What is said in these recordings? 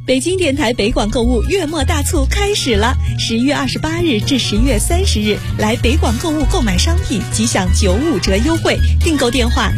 北京电台北广购物月末大促开始了，11月28日至11月30日，来北广购物购买商品即享95折优惠。订购电话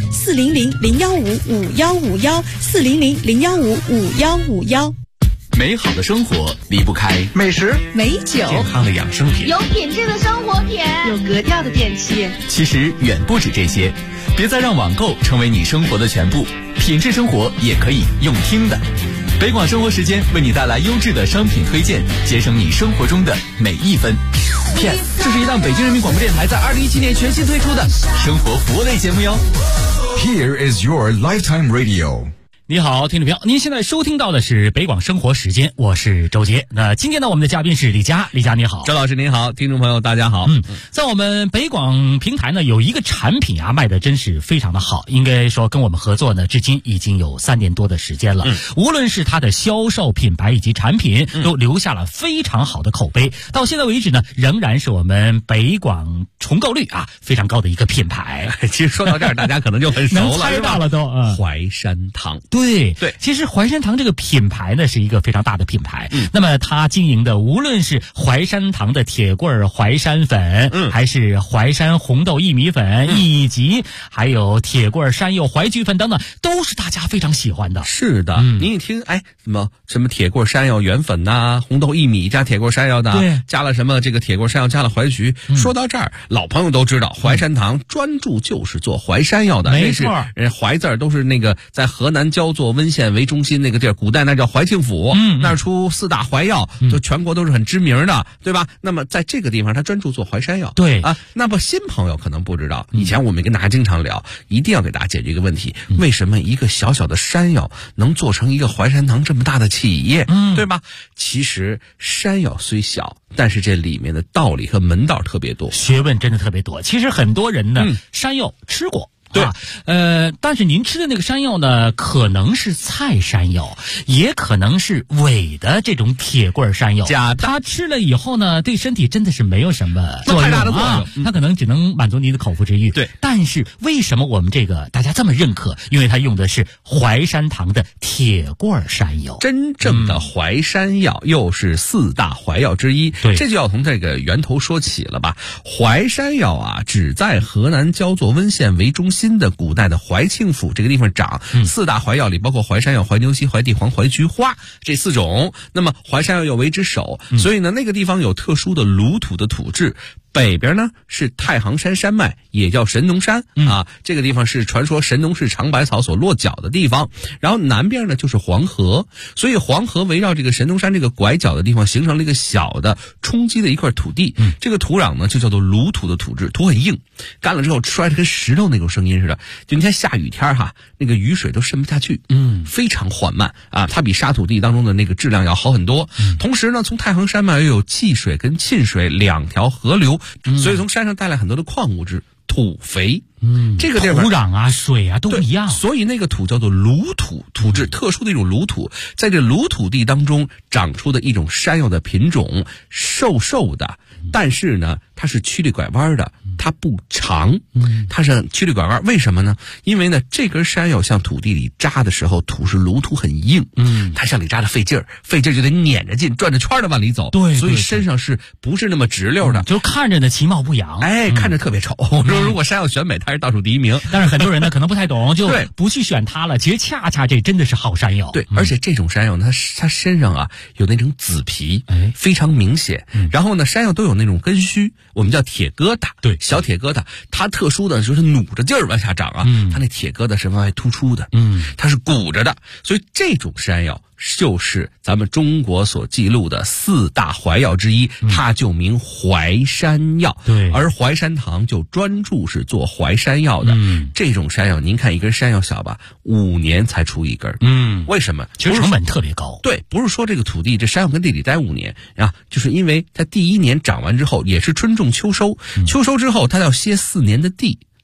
400-015-5151，400-015-5151。 美好的生活离不开美食、 美酒、 健康的养生品， 有品质的生活品， 有格调的电器。 其实远不止这些，别再让网购成为你生活的全部，品质生活也可以用听的。北广生活时间为你带来优质的商品推荐，节省你生活中的每一分。片，这是一档北京人民广播电台在2017年全新推出的生活服务类节目哟。 Here is your lifetime radio。 你好，听众朋友，您现在收听到的是北广生活时间，我是周杰。那今天呢，我们的嘉宾是李佳，李佳你好。 周老师您好，听众朋友大家好。 在我们北广平台呢，有一个产品啊，卖的真是非常的好，应该说跟我们合作呢，至今已经有3年多的时间了。无论是它的销售品牌以及产品，都留下了非常好的口碑。到现在为止呢，仍然是我们北广重购率啊非常高的一个品牌。 其实说到这儿，大家可能就很熟了， 能猜到了都。 淮山堂。 对，其实淮山堂这个品牌呢是一个非常大的品牌。那么它经营的无论是淮山堂的铁棍淮山粉，还是淮山红豆薏米粉，以及还有铁棍山药淮菊粉等等，都是大家非常喜欢的。 是的，您一听，什么铁棍山药原粉呐，红豆薏米加铁棍山药的， 对， 加了什么这个铁棍山药加了淮菊。说到这儿，老朋友都知道，淮山堂专注就是做淮山药的， 没错， 淮字儿都是那个在河南焦作温县为中心那个地儿，古代那叫淮庆府，那儿出4大淮药，就全国都是很知名的，对吧？那么在这个地方，他专注做淮山药。 对啊，那么新朋友可能不知道，以前我们跟大家经常聊，一定要给大家解决一个问题：为什么一个小小的山药能做成一个淮山堂这么大的企业？对吧？其实山药虽小，但是这里面的道理和门道特别多， 学问真的特别多。其实很多人呢，山药吃过。 对， 但是您吃的那个山药呢，可能是菜山药，也可能是伪的这种铁棍山药。他吃了以后呢，对身体真的是没有什么作用， 太大的作用， 他可能只能满足您的口腹之欲。 对， 但是为什么我们这个大家这么认可？因为他用的是淮山堂的铁棍山药， 真正的淮山药，又是4大淮药之一。 对， 这就要从这个源头说起了吧。淮山药啊，只在河南焦作温县为中心的古代的淮庆府这个地方长。4大淮药里包括淮山药、淮牛膝、淮地黄、淮菊花这4种。那么淮山药又为之首，所以呢，那个地方有特殊的鲁土的土质。北边呢是太行山山脉，也叫神农山啊，这个地方是传说神农氏尝百草所落脚的地方。然后南边呢就是黄河，所以黄河围绕这个神农山这个拐角的地方形成了一个小的冲击的一块土地。这个土壤呢就叫做鲁土的土质，土很硬，干了之后摔得跟石头那种声音似的。就你看下雨天哈，那个雨水都渗不下去，非常缓慢啊，它比沙土地当中的那个质量要好很多。同时呢，从太行山脉又有济水跟沁水2条河流。所以从山上带来很多的矿物质，土肥。这个地方土壤啊、水啊都一样， 所以那个土叫做鲁土，土质特殊的一种鲁土，在这鲁土地当中长出的一种山药的品种，瘦瘦的，但是呢，它是曲里拐弯的，它不长，它是曲里拐弯。为什么呢？因为呢，这根山药向土地里扎的时候，土是鲁土很硬，它向里扎的费劲儿就得撵着劲，转着圈的往里走。 对， 所以身上是不是那么直溜的？ 就看着呢其貌不扬， 看着特别丑。我说如果山药选美，它是倒数第1名。 但是很多人呢可能不太懂，就不去选它了。其实恰恰这真的是好山药。 对，而且这种山药呢，它身上啊有那种紫皮，非常明显。然后呢，山药都有那种根须，我们叫铁疙瘩。 对， 小铁疙瘩，它特殊的就是努着劲儿往下长啊，它那铁疙瘩是往外突出的，它是鼓着的，所以这种山药就是咱们中国所记录的4大淮药之一，它就名淮山药。 对， 而淮山堂就专注是做淮山药的。这种山药，您看一根山药小吧，5年才出一根。为什么？ 其实成本特别高。 对，不是说这个土地这山药跟地里待5年啊，就是因为它第1年长完之后也是春种秋收，秋收之后它要歇4年的地。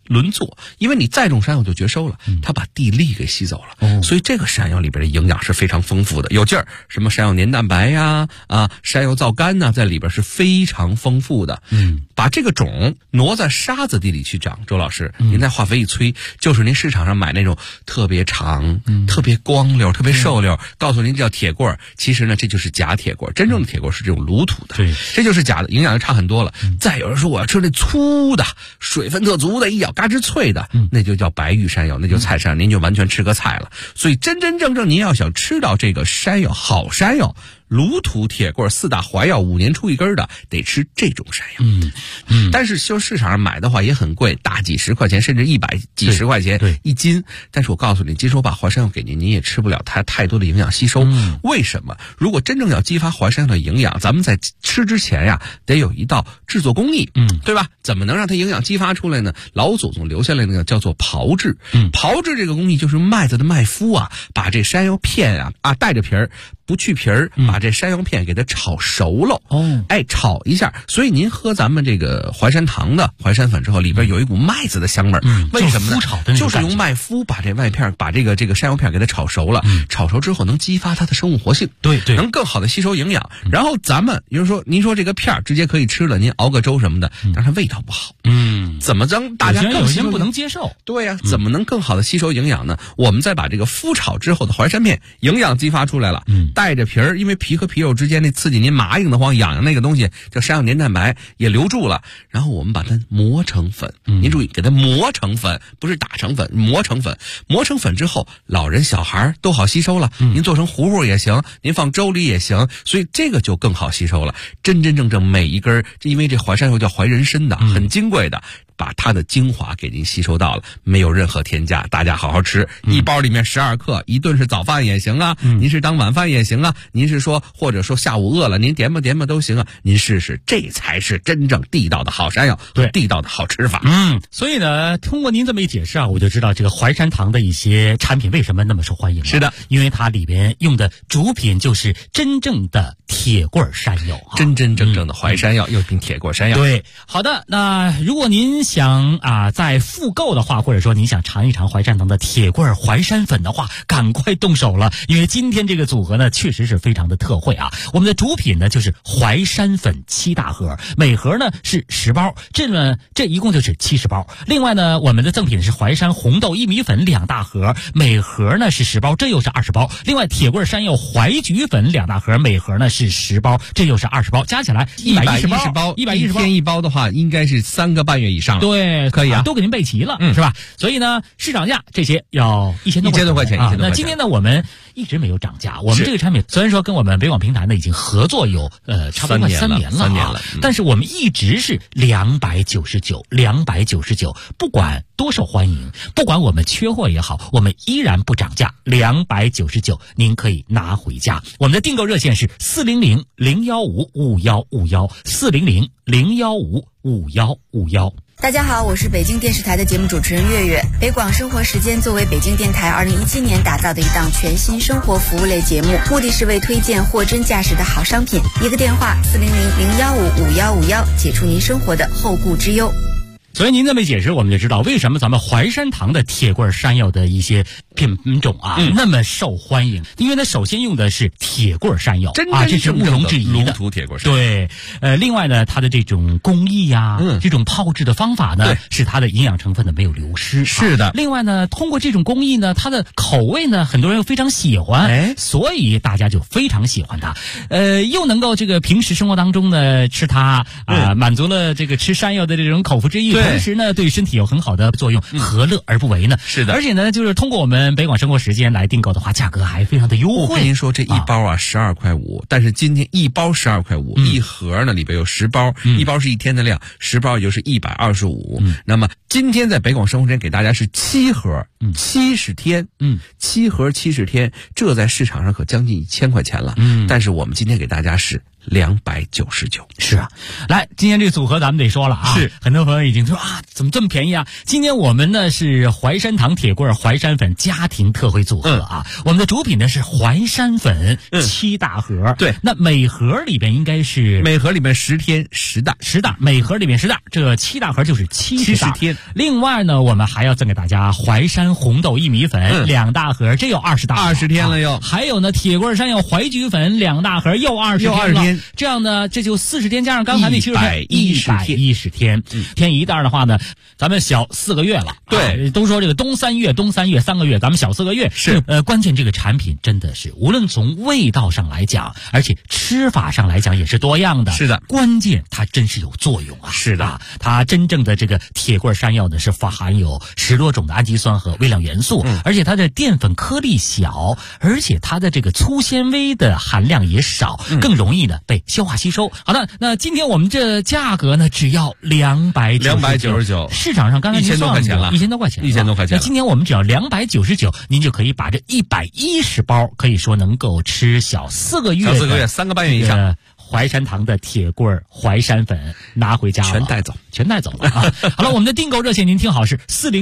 轮作，因为你再种山药就绝收了，它把地力给吸走了，所以这个山药里边的营养是非常丰富的，有劲儿，什么山药黏蛋白呀，山药皂苷呐，在里边是非常丰富的。把这个种挪在沙子地里去长，周老师，您在化肥一催，就是您市场上买那种特别长、特别光溜、特别瘦溜，告诉您这叫铁棍儿，其实呢这就是假铁棍儿，真正的铁棍儿是这种卤土的，这就是假的，营养就差很多了。再有人说我要吃那粗的，水分特足的，一咬嘎吱脆的，那就叫白玉山药，那就菜山，您就完全吃个菜了。所以真正您要想吃到这个山药，好山药，卤土铁棍4大怀药5年出一根的，得吃这种山药。但是就市场上买的话也很贵，大几十块钱，甚至100几十块钱一斤。但是我告诉你，即使我把淮山药给您，您也吃不了它太多的营养吸收。为什么？如果真正要激发淮山药的营养，咱们在吃之前呀，得有一道制作工艺，对吧？怎么能让它营养激发出来呢？老祖宗留下来那个叫做炮制。炮制这个工艺就是麦子的麦麸啊，把这山药片带着皮儿，不去皮儿，把这山药片给它炒熟了。炒一下。所以您喝咱们这个淮山堂的淮山粉之后，里边有一股麦子的香味儿。为什么呢？就是用麦麸把这麦片，把这个山药片给它炒熟了。炒熟之后能激发它的生物活性，对，能更好的吸收营养。然后咱们比如说，您说这个片直接可以吃了，您熬个粥什么的，但是它味道不好。怎么让大家更吸收？ 不能接受。 对呀，怎么能更好的吸收营养呢？我们再把这个麸炒之后的淮山片营养激发出来了，带着皮儿，因为皮和皮肉之间那刺激您麻硬的慌痒痒那个东西叫山药黏蛋白也留住了，然后我们把它磨成粉。您注意，给它磨成粉，不是打成粉，磨成粉。磨成粉之后，老人小孩都好吸收了。您做成糊糊也行，您放粥里也行，所以这个就更好吸收了。真正每一根，因为这淮山药叫淮人参的，很金贵的。把它的精华给您吸收到了，没有任何添加，大家好好吃。一包里面12克，一顿是早饭也行啊，您是当晚饭也行啊，您是说或者说下午饿了您点吧都行啊，您试试，这才是真正地道的好山药和地道的好吃法。 所以呢，通过您这么一解释啊，我就知道这个淮山堂的一些产品为什么那么受欢迎了。 是的， 因为它里边用的主品就是真正的铁棍山药， 真正的淮山药又名铁棍山药。 对，好的，那如果您想在复购的话，或者说你想尝一尝淮山堂的铁棍淮山粉的话，赶快动手了，因为今天这个组合呢确实是非常的特惠啊。我们的主品呢就是淮山粉7大盒，每盒呢是10包，这一共就是70包。另外呢，我们的赠品是淮山红豆薏米粉2大盒，每盒呢是10包，这又是20包。另外铁棍山药淮菊粉2大盒，每盒呢是10包，这又是20包，加起来110包。 110包，一天一包的话，应该是3个半月以上。 对。可以都给您备齐了，是吧？所以呢，市场价这些要1000多块钱。那今天呢，我们一直没有涨价。我们这个产品虽然说跟我们北广平台呢已经合作有差不多快3年了，但是我们一直是299，不管多受欢迎，不管我们缺货也好，我们依然不涨价，299，您可以拿回家。我们的订购热线是400-015-5151，400-015-5151。 大家好，我是北京电视台的节目主持人月月。北广生活时间作为北京电台2017年打造的一档全新生活服务类节目，目的是为推荐货真价实的好商品。一个电话400-015-5151，解除您生活的后顾之忧。 所以您这么解释，我们就知道为什么咱们淮山堂的铁棍山药的一些品种那么受欢迎。因为它首先用的是铁棍山药这是毋庸置疑的卤土铁棍山药。 对，另外呢，它的这种工艺这种炮制的方法呢，使它的营养成分呢没有流失。 是的。 另外呢，通过这种工艺呢，它的口味呢，很多人又非常喜欢，所以大家就非常喜欢它。又能够这个平时生活当中呢吃它满足了这个吃山药的这种口腹之欲。同时呢，对身体有很好的作用，何乐而不为呢？ 是的。 而且呢，就是通过我们北广生活时间来订购的话，价格还非常的优惠。 我跟您说，这一包12块5，但是今天一包12块5，一盒呢里边有10包，一包是1天的量，10包也就是125。那么今天在北广生活时间给大家是7盒，70天，7盒70天，这在市场上可将近1000块钱了。但是我们今天给大家是299。 是啊，来，今天这个组合咱们得说了是很多朋友已经说怎么这么便宜啊？今天我们呢是淮山堂铁棍淮山粉家庭特惠组合我们的主品呢是淮山粉7大盒。 对， 那每盒里边应该是每盒里面10天10袋， 每盒里面10袋，这7大盒就是70天。 另外呢，我们还要赠给大家淮山红豆薏米粉2大盒，这有20大 20天了又。 还有呢，铁棍山药淮菊粉2大盒，又20天了。这样呢，这就40天加上刚才那110天，添一袋的话呢，咱们小4个月了。 对， 都说这个冬3月3个月，咱们小4个月。 是， 关键这个产品真的是无论从味道上来讲，而且吃法上来讲也是多样的。 是的， 关键它真是有作用啊。 是的， 它真正的这个铁棍山药呢是含有10多种的氨基酸和微量元素，而且它的淀粉颗粒小，而且它的这个粗纤维的含量也少，更容易呢被消化吸收。好的，那今天我们这价格呢只要299，市场上刚才您算过1000多块钱了。那今天我们只要299，您就可以把这110包，可以说能够吃小4个月 3个半月以上。 淮山堂的铁棍淮山粉拿回家了，全带走了啊！好了，我们的订购热线您听好是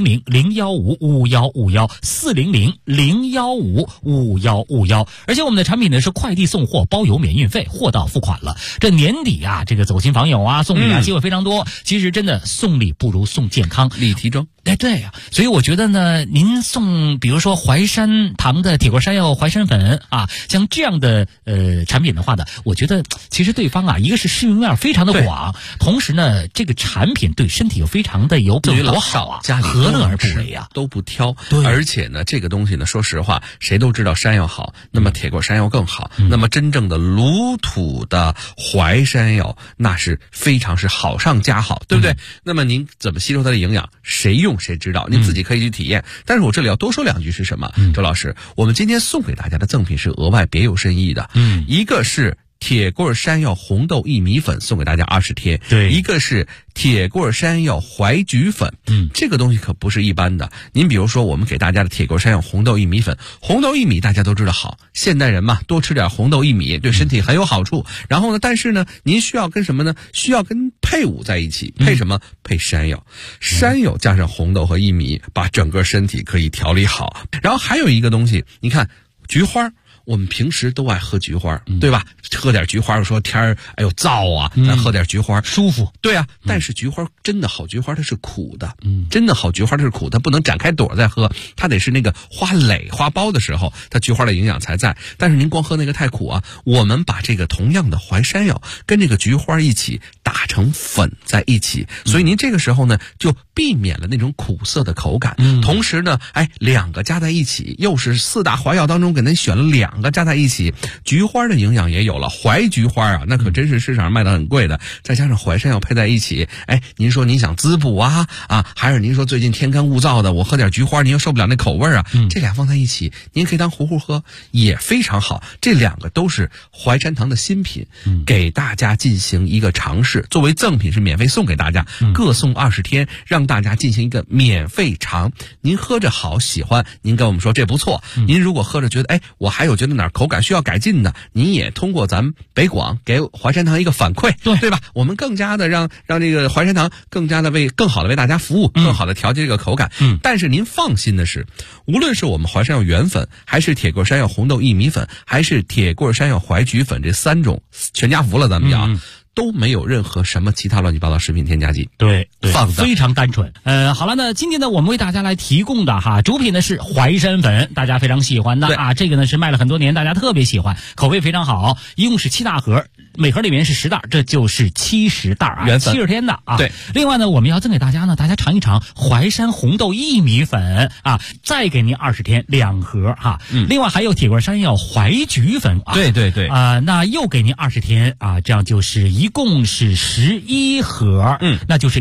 400-015-5151，400-015-5151，而且我们的产品呢是快递送货，包邮免运费，货到付款了。这年底啊，这个走亲访友啊，送礼啊机会非常多。其实真的送礼不如送健康， 礼提中。 哎，对呀，所以我觉得呢，您送比如说淮山堂的铁棍山药淮山粉啊，像这样的产品的话呢，我觉得其实对方啊，一个是适用面非常的广，同时呢，这个产品对身体又非常的有多好啊， 家里何乐而不为啊？ 都不挑。而且呢，这个东西呢，说实话，谁都知道山药好，那么铁棍山药更好。那么真正的鲁土的淮山药，那是非常是好上加好，对不对？那么您怎么吸收它的营养，谁用谁知道，您自己可以去体验。但是我这里要多说2句是什么？周老师，我们今天送给大家的赠品是额外别有深意的。一个是铁棍山药红豆薏米粉送给大家20天， 对， 一个是铁棍山药淮菊粉，这个东西可不是一般的。您比如说，我们给大家的铁棍山药红豆薏米粉，红豆薏米大家都知道好，现代人嘛，多吃点红豆薏米对身体很有好处。然后呢，但是呢，您需要跟什么呢？需要跟配伍在一起，配什么？配山药，山药加上红豆和薏米，把整个身体可以调理好。然后还有一个东西，你看菊花。我们平时都爱喝菊花，对吧？喝点菊花，说天儿哎呦燥啊，咱喝点菊花舒服。 对啊，但是菊花真的好菊花它是苦的，真的好菊花它是苦，它不能展开朵再喝，它得是那个花蕾花苞的时候，它菊花的营养才在。但是您光喝那个太苦啊，我们把这个同样的淮山药跟这个菊花一起打成粉在一起，所以您这个时候呢就避免了那种苦涩的口感。同时呢，2个加在一起，又是4大淮药当中给您选了2个加在一起，菊花的营养也有了，淮菊花啊，那可真是市场上卖的很贵的，再加上淮山药配在一起，您说您想滋补啊，还是您说最近天干物燥的，我喝点菊花您又受不了那口味啊，这俩放在一起，您可以当糊糊喝，也非常好。这2个都是淮山堂的新品，给大家进行一个尝试，作为赠品是免费送给大家，各送20天，让大家进行一个免费尝。您喝着好喜欢，您跟我们说这不错。您如果喝着觉得我还有觉得哪儿口感需要改进的，您也通过咱们北广给淮山堂一个反馈，对吧？我们更加的让这个淮山堂更加的更好的为大家服务，更好的调节这个口感。但是您放心的是，无论是我们淮山药原粉，还是铁棍山药红豆薏米粉，还是铁棍山药淮菊粉，这3种全家福了，咱们讲。都没有任何什么其他乱七八糟食品添加剂， 对， 放的非常单纯。好了，那今天呢，我们为大家来提供的主品呢是淮山粉，大家非常喜欢的啊，这个呢是卖了很多年，大家特别喜欢，口味非常好，一共是7大盒，每盒里面是10袋，这就是70袋啊，70天的啊。 对， 另外呢，我们要赠给大家呢，大家尝一尝淮山红豆薏米粉啊，再给您20天2盒哈。另外还有铁棍山药淮菊粉啊， 对那又给您20天啊，这样就是一共是11盒，那就是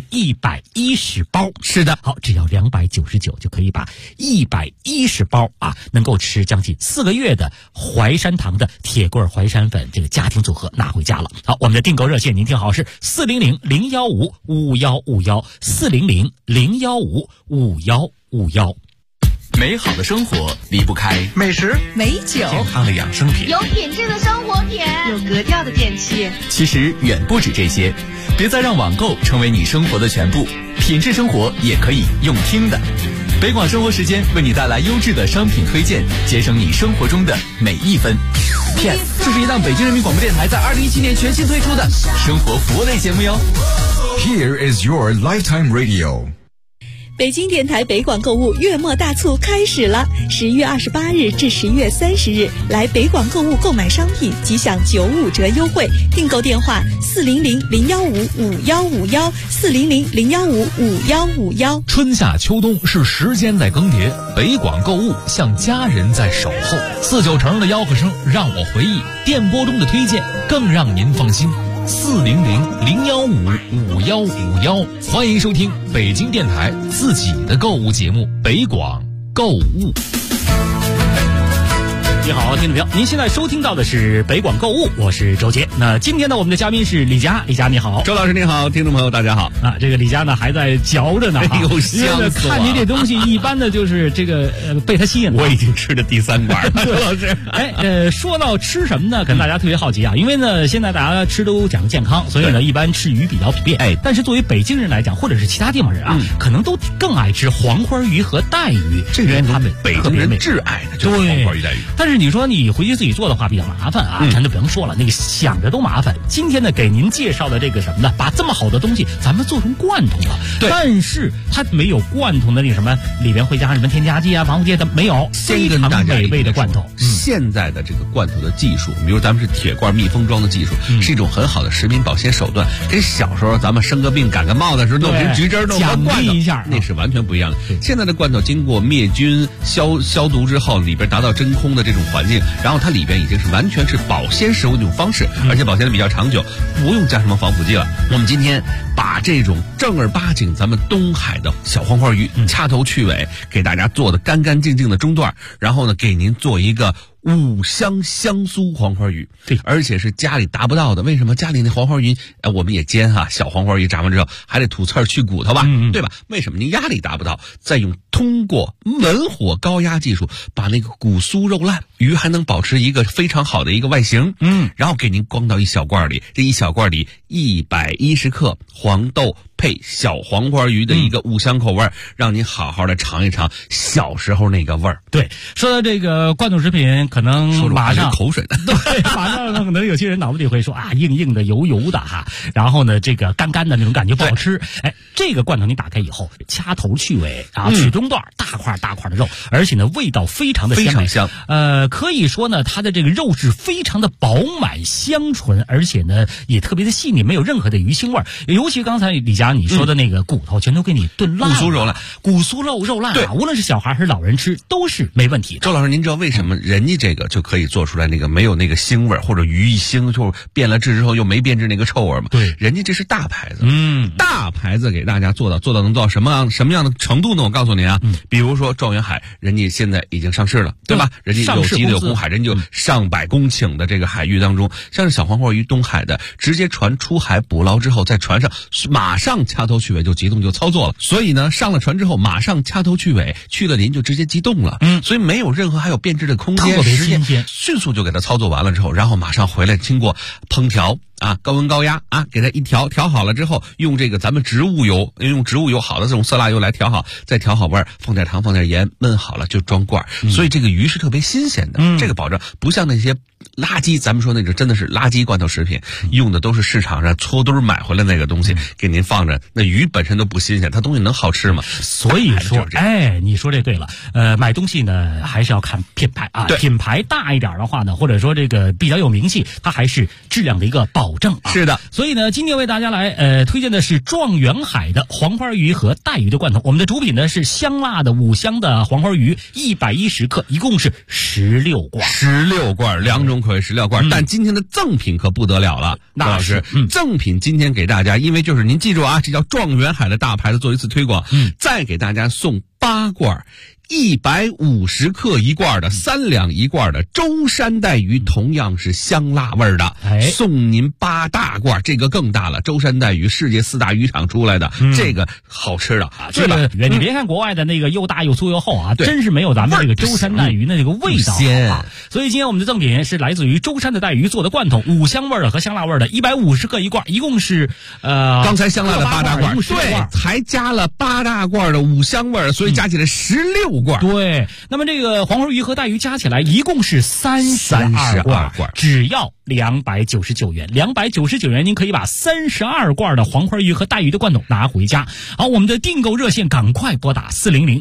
110包。 是的， 好，只要299就可以把110包啊，能够吃将近4个月的淮山堂的铁棍淮山粉这个家庭组合拿回家了。好，我们的订购热线您听好是400-015-5151，400-015-5151。 美好的生活离不开美食、 美酒、 健康的养生品， 有品质的生活品， 有格调的电器。 其实远不止这些，别再让网购成为你生活的全部，品质生活也可以用听的。北广生活时间为你带来优质的商品推荐，节省你生活中的每一分。 这是一档北京人民广播电台在2017年全新推出的生活服务类节目哟。 Here is your lifetime radio. 北京电台北广购物月末大促开始了，11月28日至11月30日，来北广购物购买商品即享95折优惠。订购电话400-015-5151，400-015-5151。 春夏秋冬是时间在更迭，北广购物像家人在守候。49成的吆喝声让我回忆，电波中的推荐更让您放心。400-015-5151，欢迎收听北京电台自己的购物节目《北广购物》。 你好，听众朋友，您现在收听到的是北广购物，我是周杰。那今天呢，我们的嘉宾是李佳，李佳你好。 周老师你好，听众朋友大家好。 啊，这个李佳呢还在嚼着呢， 哎呦，香死我了！ 看你这东西，一般的就是这个被他吸引了。 我已经吃了第3管了，周老师。 说到吃什么呢？可能大家特别好奇啊，因为呢现在大家吃都讲究健康，所以呢一般吃鱼比较普遍。但是作为北京人来讲，或者是其他地方人啊，可能都更爱吃黄花鱼和带鱼， 这人他们北京人挚爱的就是黄花鱼带鱼。 但是你说你回去自己做的话比较麻烦啊，咱就不用说了，那个想着都麻烦。今天呢，给您介绍的这个什么呢？把这么好的东西咱们做成罐头了，但是它没有罐头的那个什么里边会加什么添加剂啊、防腐剂的没有，非常美味的罐头。 现在的这个罐头的技术，比如咱们是铁罐密封装的技术，是一种很好的食品保鲜手段，跟小时候咱们生个病、感个冒的时候弄瓶橘汁、弄个罐头一下， 那是完全不一样的。现在的罐头经过灭菌、消毒之后，里边达到真空的这种环境，然后它里边已经是完全是保鲜食物的一种方式，而且保鲜的比较长久，不用加什么防腐剂了。我们今天把这种正儿八经咱们东海的小黄花鱼掐头去尾，给大家做的干干净净的中段，然后呢给您做一个五香香酥黄花鱼， 对， 而且是家里达不到的。为什么家里那黄花鱼，我们也煎哈，小黄花鱼炸完之后还得吐刺儿去骨头吧，对吧？为什么您压力达不到？再通过文火高压技术，把那个骨酥肉烂，鱼还能保持一个非常好的一个外形，然后给您装到一小罐里，这一小罐里110克黄豆配小黄花鱼的一个五香口味，让您好好的尝一尝小时候那个味儿。 对，说到这个罐头食品，可能马上口水的， 对，马上可能有些人脑子里会说啊，硬硬的、油油的哈，然后呢，这个干干的那种感觉不好吃。这个罐头你打开以后，掐头去尾啊，取中段，大块大块的肉，而且呢，味道非常的鲜美， 非常香。 可以说呢，它的这个肉是非常的饱满香醇，而且呢，也特别的细腻，没有任何的鱼腥味儿。尤其刚才李佳你说的那个骨头，全都给你炖烂了， 骨酥肉烂， 骨酥肉烂啊，无论是小孩还是老人吃都是没问题的。 周老师，您知道为什么人家这个就可以做出来那个没有那个腥味，或者鱼一腥就变了质之后又没变质那个臭味吗？ 对， 人家这是大牌子，大牌子给大家做到能做到什么样的程度呢？我告诉您啊，比如说状元海，人家现在已经上市了，对吧？人家有机的有公海，人家就上百公顷的这个海域当中，像是小黄花鱼东海的，直接船出海捕捞之后，在船上马上掐头去尾就急冻就操作了，所以呢，上了船之后马上掐头去尾，去了鳞就直接急冻了，所以没有任何还有变质的空间，时间迅速就给它操作完了之后，然后马上回来经过烹调啊，高温高压啊，给它一调好了之后，用这个咱们植物油，用植物油好的这种色拉油来调好，再调好味儿，放点糖放点盐，焖好了就装罐，所以这个鱼是特别新鲜的，这个保证不像那些垃圾，咱们说那个真的是垃圾罐头食品，用的都是市场上搓堆买回来那个东西，给您放着，那鱼本身都不新鲜，它东西能好吃吗？ 所以说，你说这对了，买东西呢还是要看品牌啊，品牌大一点的话呢，或者说这个比较有名气，它还是质量的一个保证啊。 是的， 所以呢，今天为大家来推荐的是状元海的黄花鱼和带鱼的罐头。我们的主品呢是香辣的五香的黄花鱼，110克，一共是16罐 ，16罐，两种口味16罐。但今天的赠品可不得了了，那老师，赠品今天给大家，因为就是您记住啊，这叫状元海的大牌子，做一次推广，再给大家送8罐。150克一罐的3两一罐的舟山带鱼，同样是香辣味的，送您8大罐，这个更大了。舟山带鱼世界4大渔场出来的，这个好吃的， 这个你别看国外的那个又大又粗又厚啊，真是没有咱们这个舟山带鱼的这个味道啊。所以今天我们的赠品是来自于舟山的带鱼做的罐头，五香味的和香辣味的，150克一罐，一共是刚才香辣的8大罐，对，才加了8大罐的五香味，所以加起来16 15罐。 对，那么这个黄花鱼和带鱼加起来一共是32罐，只要299元。299元，您可以把32罐的黄花鱼和带鱼的罐头拿回家。好，我们的订购热线赶快拨打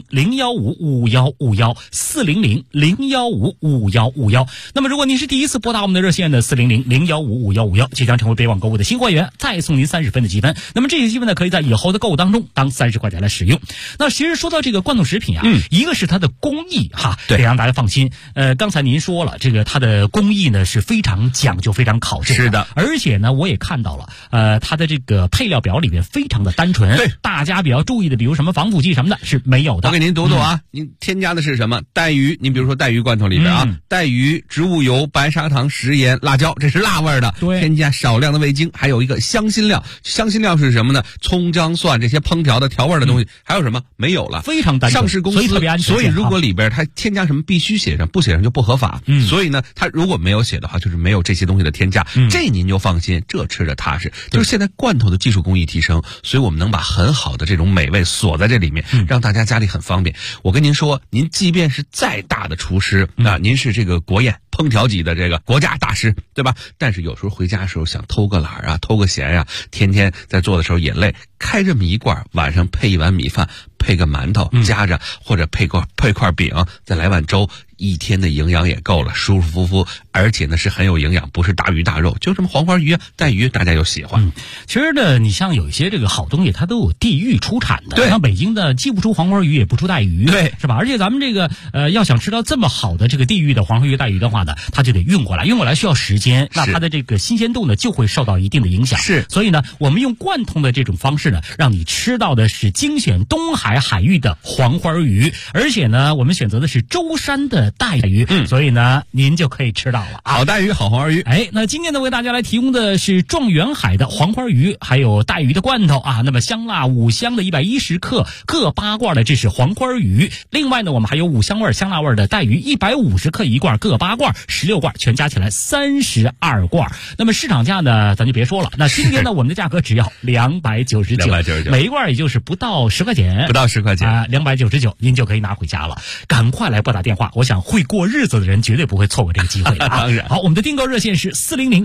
400-015-5151，400-015-5151。那么如果您是第一次拨打我们的热线的400-015-5151，即将成为北网购物的新会员，再送您30分的积分。那么这些积分呢，可以在以后的购物当中当30块钱来使用。那其实说到这个罐头食品啊，一个是它的工艺哈，得让大家放心。刚才您说了，这个它的工艺呢是非常讲究、非常考究的。 是的， 而且呢，我也看到了，它的这个配料表里面非常的单纯。 对， 大家比较注意的，比如什么防腐剂什么的，是没有的。 我给您读读啊，您添加的是什么？带鱼，您比如说带鱼罐头里边啊，带鱼、植物油、白砂糖、食盐、辣椒，这是辣味的。 对， 添加少量的味精，还有一个香辛料。香辛料是什么呢？葱、姜、蒜这些烹调的调味的东西。还有什么？没有了， 非常单纯。 上市公司所以特别安全。 所以如果里边它添加什么必须写上，不写上就不合法。所以呢，它如果没有写的话，就是没有这些东西的添加。这您就放心，这吃着踏实。就是现在罐头的技术工艺提升，所以我们能把很好的这种美味锁在这里面，让大家家里很方便。我跟您说，您即便是再大的厨师啊，您是这个国宴烹调级的这个国家大师，对吧？但是有时候回家的时候想偷个懒啊，偷个闲呀，天天在做的时候也累，开这么一罐，晚上配一碗米饭，配个馒头夹着，或者配块饼，再来碗粥，一天的营养也够了，舒舒服服，而且呢是很有营养，不是大鱼大肉，就这么黄花鱼啊、带鱼，大家又喜欢。 其实呢，你像有一些这个好东西，它都有地域出产的。 对， 像北京的既不出黄花鱼，也不出带鱼， 对， 是吧？而且咱们这个要想吃到这么好的这个地域的黄花鱼、带鱼的话呢，它就得运过来，运过来需要时间，那它的这个新鲜度呢就会受到一定的影响。 是， 所以呢，我们用贯通的这种方式呢，让你吃到的是精选东海海域的黄花鱼，而且呢，我们选择的是舟山的带鱼，所以呢，您就可以吃到了啊。 好带鱼，好黄花鱼。 哎，那今天呢，为大家来提供的是状元海的黄花鱼，还有带鱼的罐头啊。那么香辣5香的110克，各8罐的，这是黄花鱼。另外呢，我们还有5香味、香辣味的带鱼，150克一罐，各8罐，16罐，全加起来32罐。那么市场价呢，咱就别说了。那今天呢，我们的价格只要299，每一罐也就是不到10块钱， 不到10块钱啊，299，您就可以拿回家了。赶快来拨打电话，我想会过日子的人绝对不会错过这个机会啊！ 当然， 好，我们的订购热线是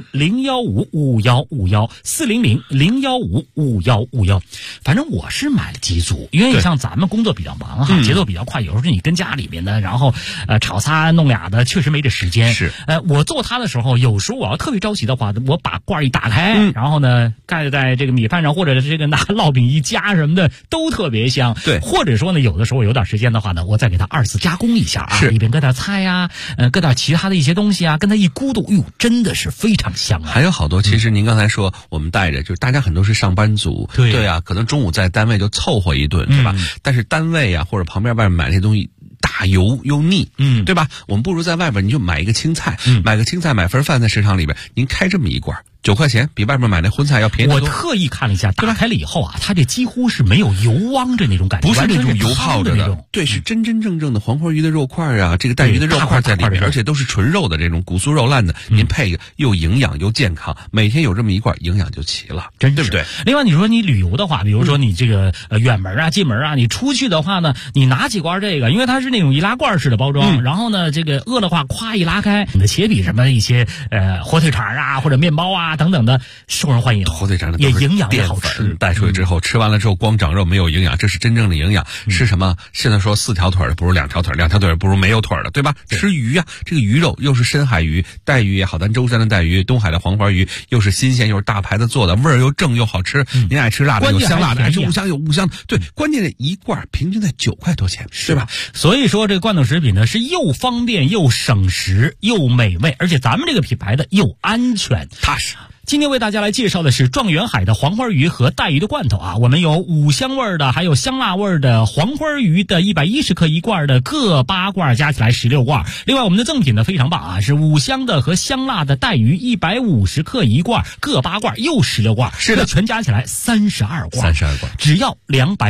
400-015-5151，400-015-5151。反正我是买了几组，因为你像咱们工作比较忙哈，节奏比较快，有时候你跟家里面的，然后炒仨弄俩的，确实没这时间。 是， 我做它的时候，有时候我要特别着急的话，我把罐一打开，然后呢盖在这个米饭上，或者是这个拿烙饼一夹什么的，都特别香。 对， 或者说呢，有的时候有点时间的话呢，我再给它2次加工一下啊，里边搁点菜呀，搁点其他的一些东西啊，跟它一咕嘟，哟，真的是非常香啊。 还有好多，其实您刚才说我们带着，就是大家很多是上班族，对啊，可能中午在单位就凑合一顿，对吧？但是单位啊或者旁边外面买那些东西大油又腻，对吧？我们不如在外边你就买一个青菜，买个青菜，买份饭在市场里边，您开这么一罐，9块钱，比外面买那荤菜要便宜得多。 我特意看了一下，打开了以后啊，它这几乎是没有油汪着那种感觉， 不是那种油泡着的那种， 对，是真真正正的黄花鱼的肉块啊，这个带鱼的肉块在里面，而且都是纯肉的这种骨酥肉烂的，您配个又营养又健康，每天有这么一罐，营养就齐了， 真对不对？ 另外，你说你旅游的话，比如说你这个远门啊、近门啊，你出去的话呢，你拿几罐这个，因为它是那种易拉罐式的包装，然后呢，这个饿的话，咵一拉开，你的且比什么一些火腿肠啊或者面包啊等等的。受人欢迎， 火腿肠也营养也好吃， 带出去之后，吃完了之后光长肉没有营养，这是真正的营养。吃什么？现在说4条腿的不如2条腿，2条腿不如没有腿的，对吧？吃鱼啊，这个鱼肉又是深海鱼，带鱼也好，咱舟山的带鱼，东海的黄花鱼，又是新鲜又是大牌子做的，味儿又正又好吃。您爱吃辣的有香辣的，爱吃五香有五香，对，关键是一罐平均在9块多钱，对吧？ 所以说这个罐头食品呢是又方便又省时又美味，而且咱们这个品牌的又安全踏实。 今天为大家来介绍的是状元海的黄花鱼和带鱼的罐头啊，我们有5香味的，还有香辣味的黄花鱼的110克一罐的，各8罐加起来16罐。另外我们的赠品呢非常棒啊，是5香的和香辣的带鱼150克一罐，各8罐又16罐， 是的， 全加起来32罐，只要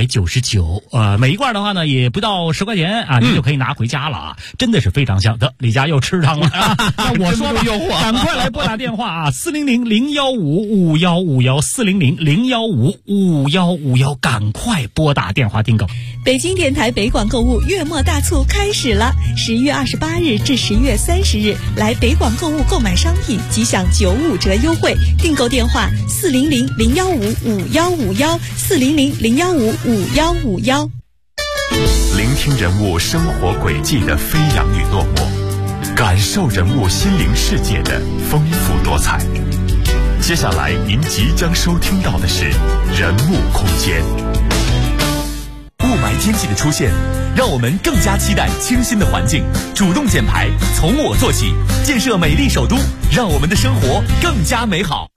299。每一罐的话呢也不到10块钱啊，你就可以拿回家了啊，真的是非常香。得，李家又吃汤了啊。那我说吧，赶快来拨打电话啊，400 01551514000155151，赶快拨打电话订购。 北京电台北广购物月末大促开始了，11月28日至11月30日，来北广购物购买商品即享95折优惠。订购电话400-015-5151，400-015-5151。 聆听人物生活轨迹的飞扬与落寞，感受人物心灵世界的丰富多彩。接下来您即将收听到的是人物空间。 雾霾天气的出现，让我们更加期待清新的环境。主动减排，从我做起，建设美丽首都，让我们的生活更加美好。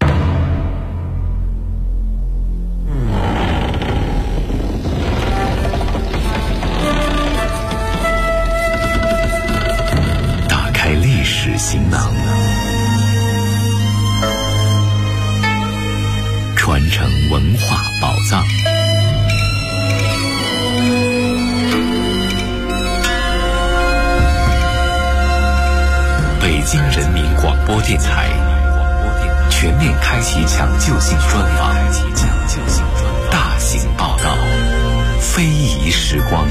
打开历史行囊，传承文化宝藏。北京人民广播电台全面开启抢救性专访，大型报道，非遗时光。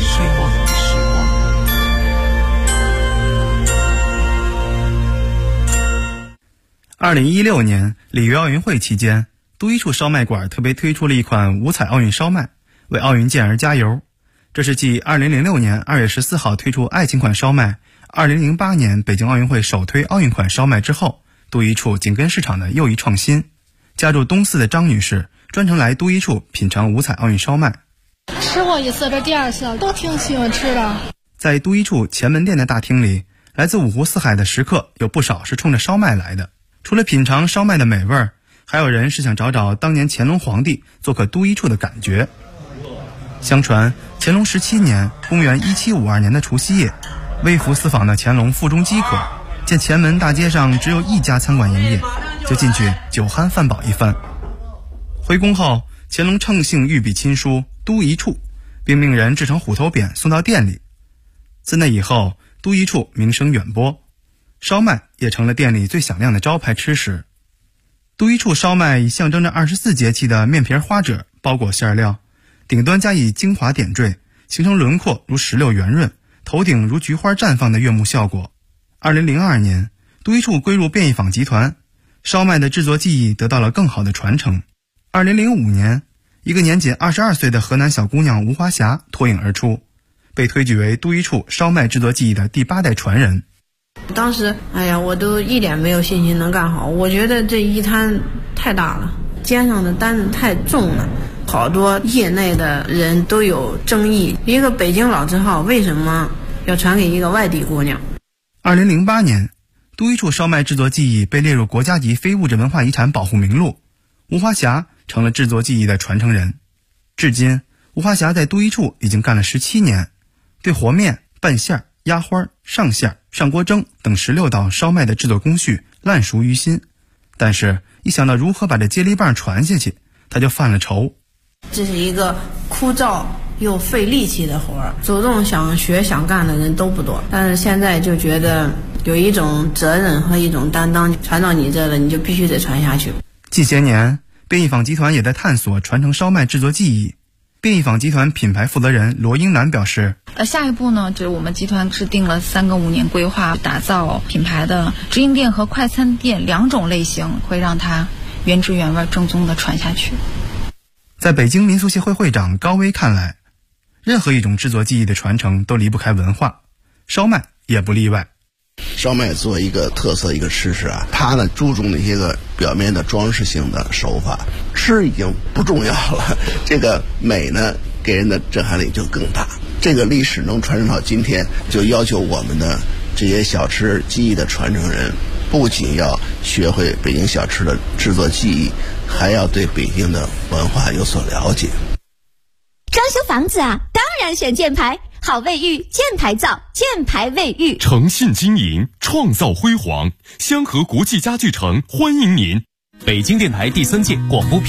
2016年里约奥运会期间，都一处烧麦馆特别推出了一款五彩奥运烧麦，为奥运健儿加油。这是继2006年2月14号推出爱情款烧麦，2008年北京奥运会首推奥运款烧麦之后，都一处紧跟市场的又一创新。家住东四的张女士专程来都一处品尝五彩奥运烧麦。 吃过一次，这第二次都挺喜欢吃的。 在都一处前门店的大厅里，来自五湖四海的食客有不少是冲着烧麦来的。除了品尝烧麦的美味，还有人是想找找当年乾隆皇帝做客都一处的感觉。相传乾隆17年公元1752年的除夕夜，微服私访的乾隆腹中饥渴，见前门大街上只有一家餐馆营业，就进去酒酣饭饱一番。回宫后，乾隆乘兴御笔亲书都一处，并命人制成虎头匾送到店里。自那以后，都一处名声远播，烧麦也成了店里最响亮的招牌吃食。都一处烧麦以象征着24节气的面皮花褶包裹馅料，顶端加以精华点缀，形成轮廓如石榴圆润，头顶如菊花绽放的悦目效果。2002年，都一处归入便宜坊集团，烧麦的制作技艺得到了更好的传承。2005年，一个年仅22岁的河南小姑娘吴华霞脱颖而出，被推举为都一处烧麦制作技艺的第8代传人。 当时我都一点没有信心能干好，我觉得这一摊太大了，肩上的担子太重了，好多业内的人都有争议，一个北京老字号为什么要传给一个外地姑娘。 2008年，都一处烧麦制作技艺被列入国家级非物质文化遗产保护名录，吴华霞成了制作技艺的传承人。至今，吴华霞在都一处已经干了17年，对和面、拌馅、压花、上馅、上锅蒸等16道烧麦的制作工序烂熟于心，但是一想到如何把这接力棒传下去，他就犯了愁。 这是一个枯燥又费力气的活儿，主动想学想干的人都不多，但是现在就觉得有一种责任和一种担当，传到你这了，你就必须得传下去。 近些年，便宜坊集团也在探索传承烧麦制作技艺。便宜坊集团品牌负责人罗英楠表示， 下一步呢，就是我们集团制定了3个5年规划，打造品牌的直营店和快餐店2种类型，会让它原汁原味正宗的传下去。 在北京民俗协会会长高威看来，任何一种制作技艺的传承都离不开文化，烧麦也不例外。 烧麦作为一个特色一个吃食它呢注重那些个表面的装饰性的手法，吃已经不重要了，这个美呢给人的震撼力就更大。这个历史能传承到今天，就要求我们的这些小吃技艺的传承人，不仅要学会北京小吃的制作技艺，还要对北京的文化有所了解。 装修房子当然选建牌，好卫浴建牌造，建牌卫浴， 诚信经营，创造辉煌。香河国际家具城欢迎您。 北京电台第3届广播